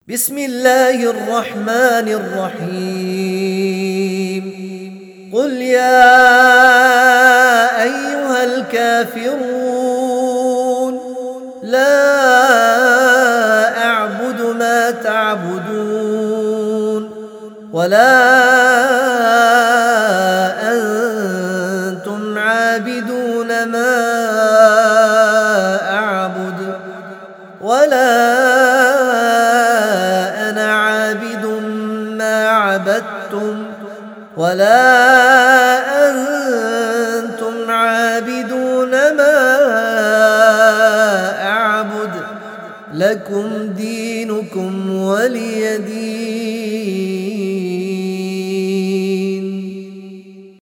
بسم الله الرحمن الرحيم. قل يا أيها الكافرون لا أعبد ما تعبدون ولا أنتم عابدون ما أعبد ولا أنا عابد ما عبدتم ولا أنتم عابدون ما أعبد لكم دينكم ولي دين.